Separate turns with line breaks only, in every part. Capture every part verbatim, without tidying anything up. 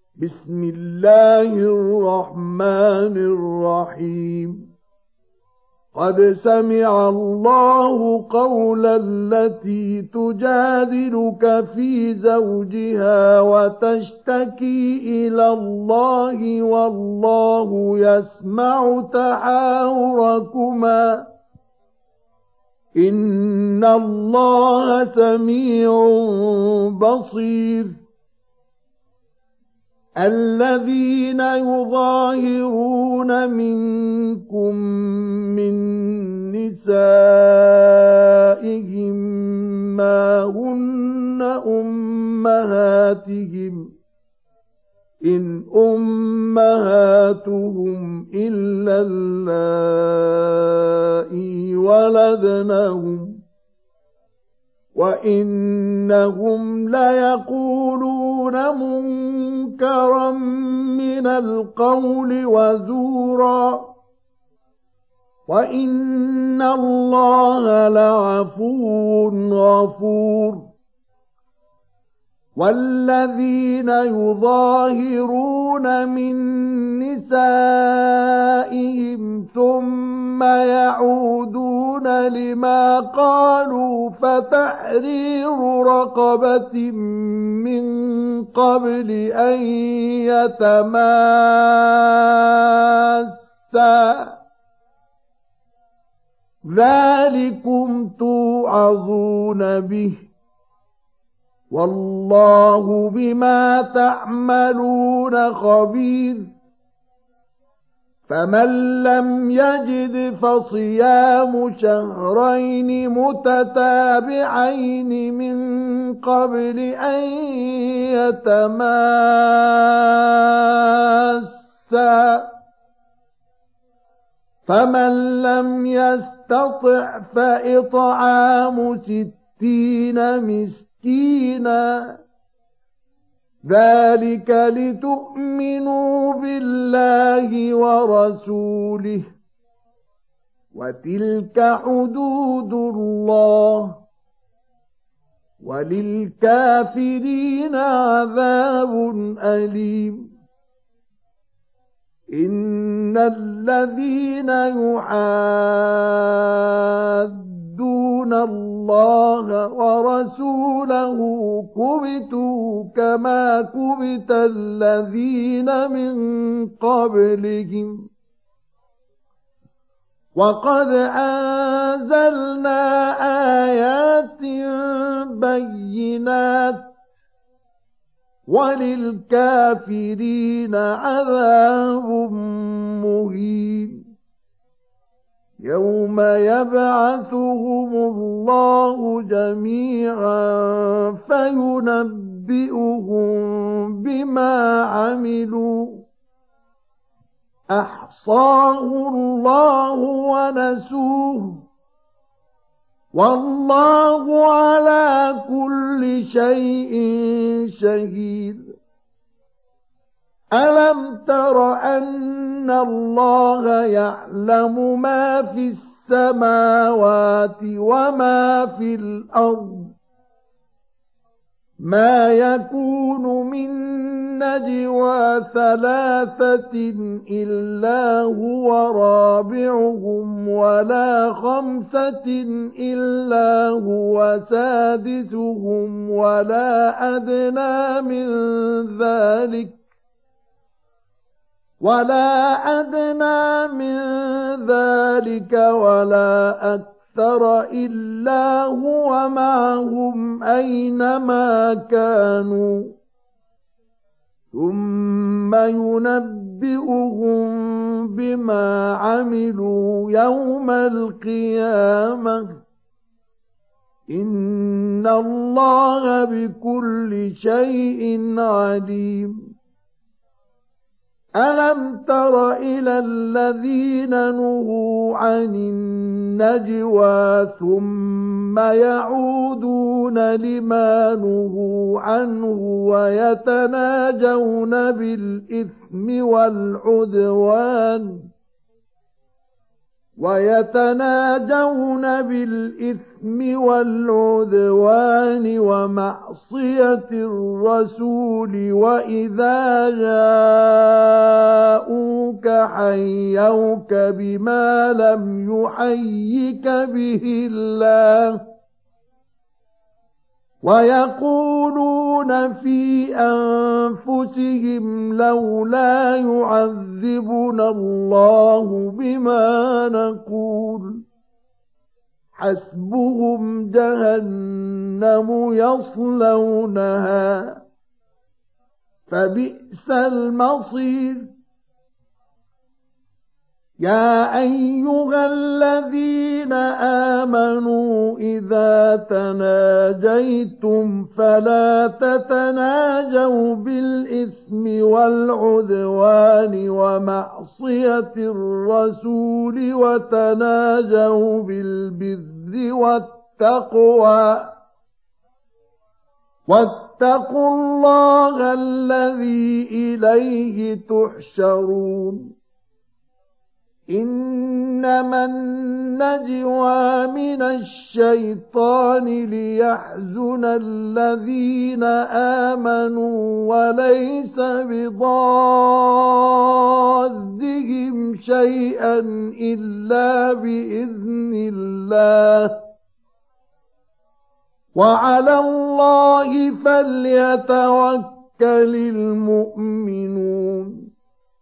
بسم الله الرحمن الرحيم قد سمع الله قول التي تجادلك في زوجها وتشتكي إلى الله والله يسمع تحاوركما إن الله سميع بصير الذين يظاهرون منكم من نسائهم ما هن أمهاتهم إن أمهاتهم إلا اللائي ولدنهم وإنهم ليقولون منكرا من القول وزورا وإن الله لعفو غفور والذين يظاهرون من نسائهم ثم يعودون لما قالوا فتحرير رقبة من قبل أن يتماسا ذلكم توعظون به والله بما تعملون خبير فمن لم يجد فصيام شهرين متتابعين من قبل أن يتماسا فمن لم يستطع فإطعام ستين مسكينا مسكينا ذلك لتؤمنوا بالله ورسوله وتلك حدود الله وللكافرين عذاب أليم إن الذين يحادون دون الله ورسوله كبتوا كما كبت الذين من قبلهم وقد أنزلنا آيات بينات وللكافرين عذاب مهين يوم يبعثهم الله جميعا فينبئهم بما عملوا أحصاه الله ونسوه والله على كل شيء شهيد ألم تر أن الله يعلم ما في السماوات وما في الأرض ما يكون من نجوى ثلاثة إلا هو رابعهم ولا خمسة إلا هو سادسهم ولا أدنى من ذلك ولا أدنى من ذلك ولا أكثر إلا هو معهم أينما كانوا ثم ينبئهم بما عملوا يوم القيامة إن الله بكل شيء عليم ألم تر إلى الذين نهوا عن النجوى ثم يعودون لما نهوا عنه ويتناجون بالإثم والعدوان ويتناجون بالإثم والعدوان ومعصية الرسول وإذا جاءوك حيوك بما لم يحيك به الله ويقولون في أنفسهم لولا يعذبنا الله بما نقول حسبهم جهنم يصلونها فبئس المصير. يا أيها الذين آمنوا إذا تناجيتم فلا تتناجوا بالإثم والعدوان ومعصية الرسول وتناجوا بالبر والتقوى واتقوا الله الذي إليه تحشرون. إنما النجوى من الشيطان ليحزن الذين آمنوا وليس بضادهم شيئا إلا بإذن الله وعلى الله فليتوكل المؤمنون.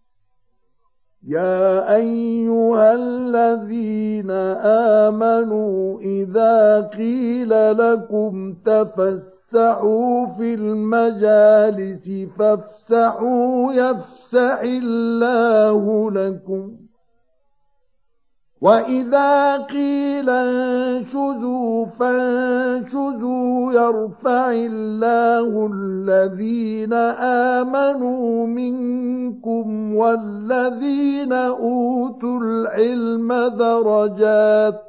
يا أيها الذين آمنوا إذا قيل لكم تفسحوا في المجالس فافسحوا يفسح الله لكم وإذا قيل انشزوا فانشزوا يرفع الله الذين آمنوا منكم والذين أوتوا العلم درجات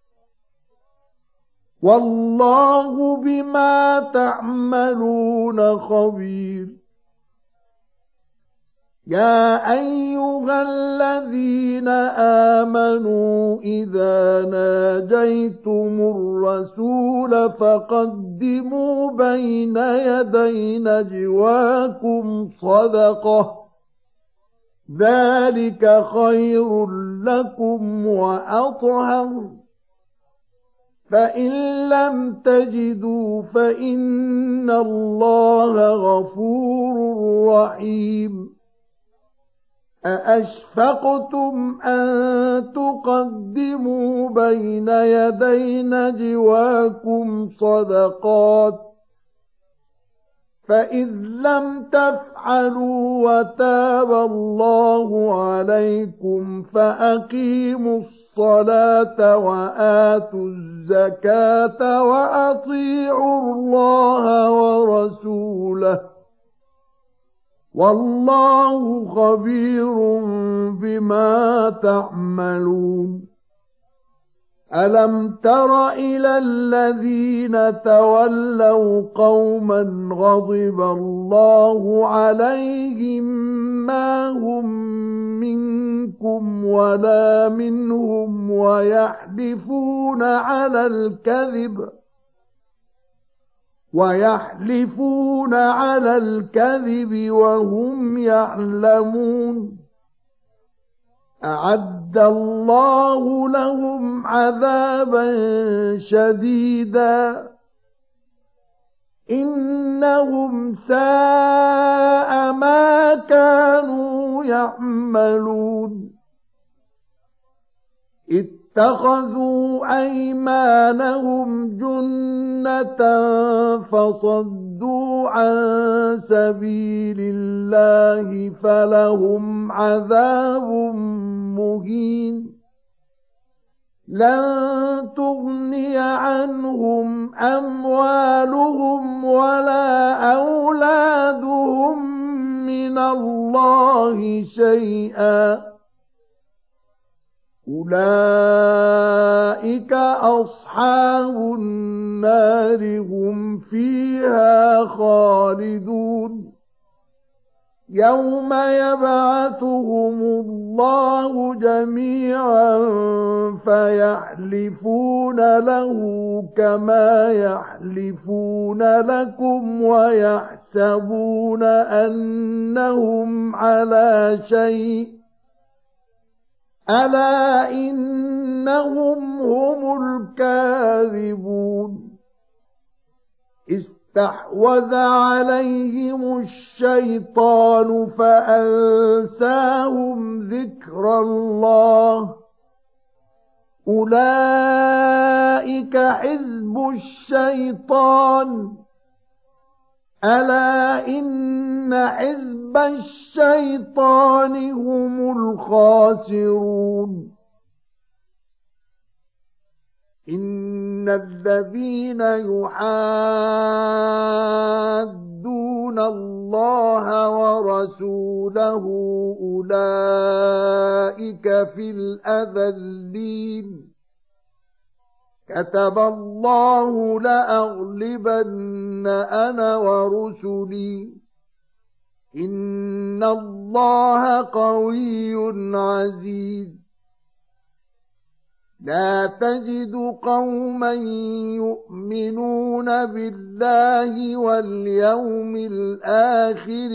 والله بما تعملون خبير. يا أيها الذين آمنوا إذا ناجيتم الرسول فقدموا بين يدي نجواكم صدقة ذلك خير لكم وأطهر فإن لم تجدوا فإن الله غفور رحيم. أأشفقتم أن تقدموا بين يدي نجواكم صدقات فإذ لم تفعلوا وتاب الله عليكم فأقيموا الصلاة وآتوا الزكاة وأطيعوا الله ورسوله والله خبير بما تعملون. ألم تر إلى الذين تولوا قوما غضب الله عليهم ما هم منكم ولا منهم ويحلفون على الكذب ويحلفون على الكذب وهم يعلمون. أعد الله لهم عذابا شديدا إنهم ساء ما كانوا يعملون. اتخذوا أيمانهم جنة فصدوا عن سبيل الله فلهم عذاب مهين. لن تغني عنهم أموالهم ولا أولادهم من الله شيئا أولئك أصحاب النار هم فيها خالدون. يوم يبعثهم الله جميعا فيحلفون له كما يحلفون لكم ويحسبون أنهم على شيء ألا إنهم هم الكاذبون استحوذ عليهم الشيطان فأنساهم ذكر الله أولئك حزب الشيطان ألا إن حزب الشيطان هم الخاسرون إن الذين يحادون الله ورسوله أولئك في الأذلين كتب الله لأغلبن أنا ورسلي إن الله قوي عزيز لا تجد قوما يؤمنون بالله واليوم الآخر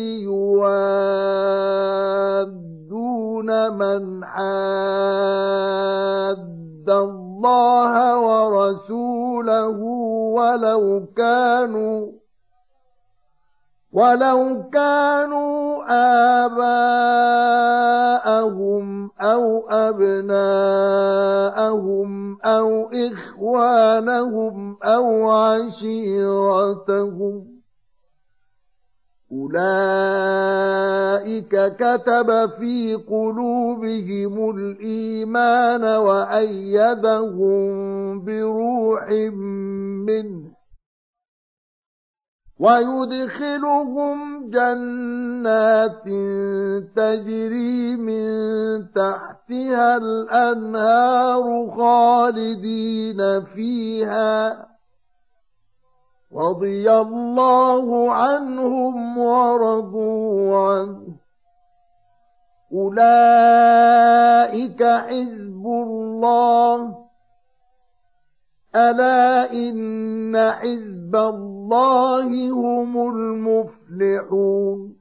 يوادون من حاد الله ورسوله ولو كانوا ولو كانوا آباءهم أو أبناءهم أو إخوانهم أو عشيرتهم أولئك كتب في قلوبهم الإيمان وأيدهم بروح منه ويدخلهم جنات تجري من تحتها الأنهار خالدين فيها رضي الله عنهم ورضوا عنه أولئك حزب الله ألا إن حزب الله هم المفلحون